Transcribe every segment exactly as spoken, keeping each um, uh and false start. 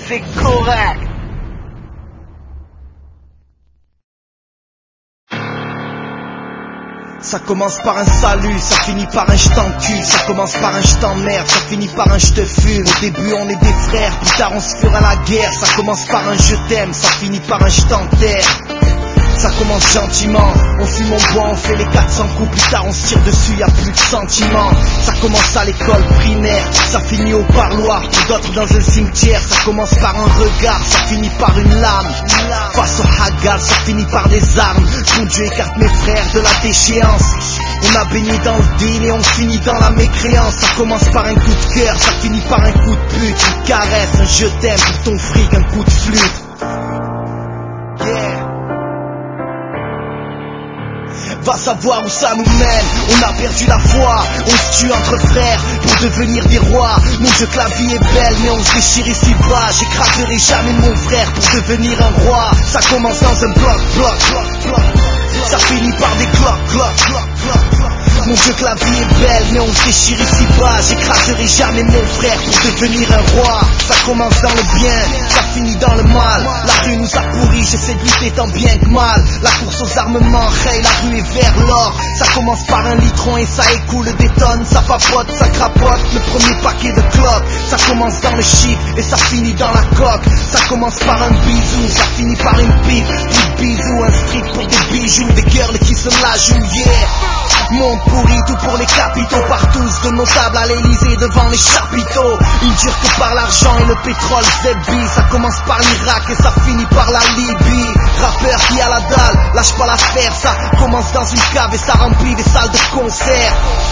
c'est correct. Ça commence par un salut, ça finit par un je t'encule. Ça commence par un je t'emmerde, ça finit par un je te fume. Au début on est des frères, plus tard on se fera la guerre. Ça commence par un je t'aime, ça finit par un je t'enterre. Ça commence gentiment, on fume, on boit, on fait les quatre cents coups. Plus tard on se tire dessus, y a plus de sentiments. Ça commence à l'école primaire, ça finit au parloir. Pour d'autres dans un cimetière, ça commence par un regard, ça finit par une lame. Face au hagal, ça finit par des armes. Mon Dieu écarte mes frères de la déchéance. On a baigné dans le deal et on finit dans la mécréance. Ça commence par un coup de cœur, ça finit par un coup de pute. Une caresse, un je t'aime pour ton fric, un coup de flûte. Yeah. Va savoir où ça nous mène, on a perdu la foi, on se tue entre frères pour devenir des rois. Mon Dieu que la vie est belle mais on se déchire ici bas. J'écraserai jamais mon frère pour devenir un roi. Ça commence dans un bloc, bloc, bloc, bloc. Ça finit par des clocs, clocs, clocs, clocs. Mon Dieu que la vie est belle mais on se déchire ici bas. J'écraserai jamais mon frère pour devenir un roi. Ça commence dans le bien, ça finit dans le mal. La rue nous a pourris, j'essaie de lutter tant bien que mal. La course aux armements, hey, la rue est vers l'or. Ça commence par un litron et ça écoule des tonnes. Ça papote, ça crapote, le premier paquet de clopes. Ça commence dans le shit et ça finit dans la coque. Ça commence par un bisou, ça finit par une pipe. Plus de bisous, un strip pour des bijoux. Des girls qui se la jouent, yeah. Monde pourri, tout pour les capitaux, partout de notables à l'Elysée devant les chapiteaux. Ils durent que par l'argent et le pétrole zébi. Ça commence par l'Irak et ça finit par la Libye. Rappeur qui a la dalle, lâche pas l'affaire. Ça commence dans une cave et ça remplit des salles de concert.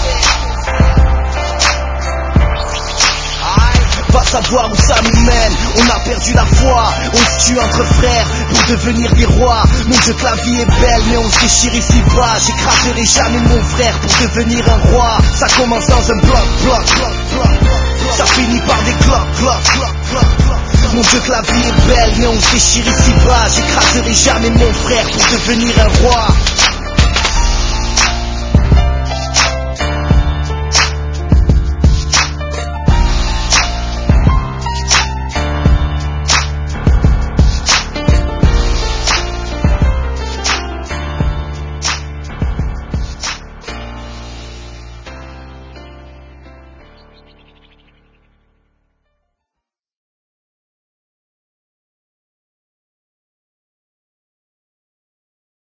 Va savoir où ça nous mène, on a perdu la foi, on se tue entre frères pour devenir des rois. Mon Dieu que la vie est belle mais on se déchire ici bas. J'écraserai jamais mon frère pour devenir un roi. Ça commence dans un bloc, bloc, bloc, bloc. Ça finit par des clocs, clocs, clocs, clocs. Mon Dieu que la vie est belle mais on se déchire ici bas. J'écraserai jamais mon frère pour devenir un roi.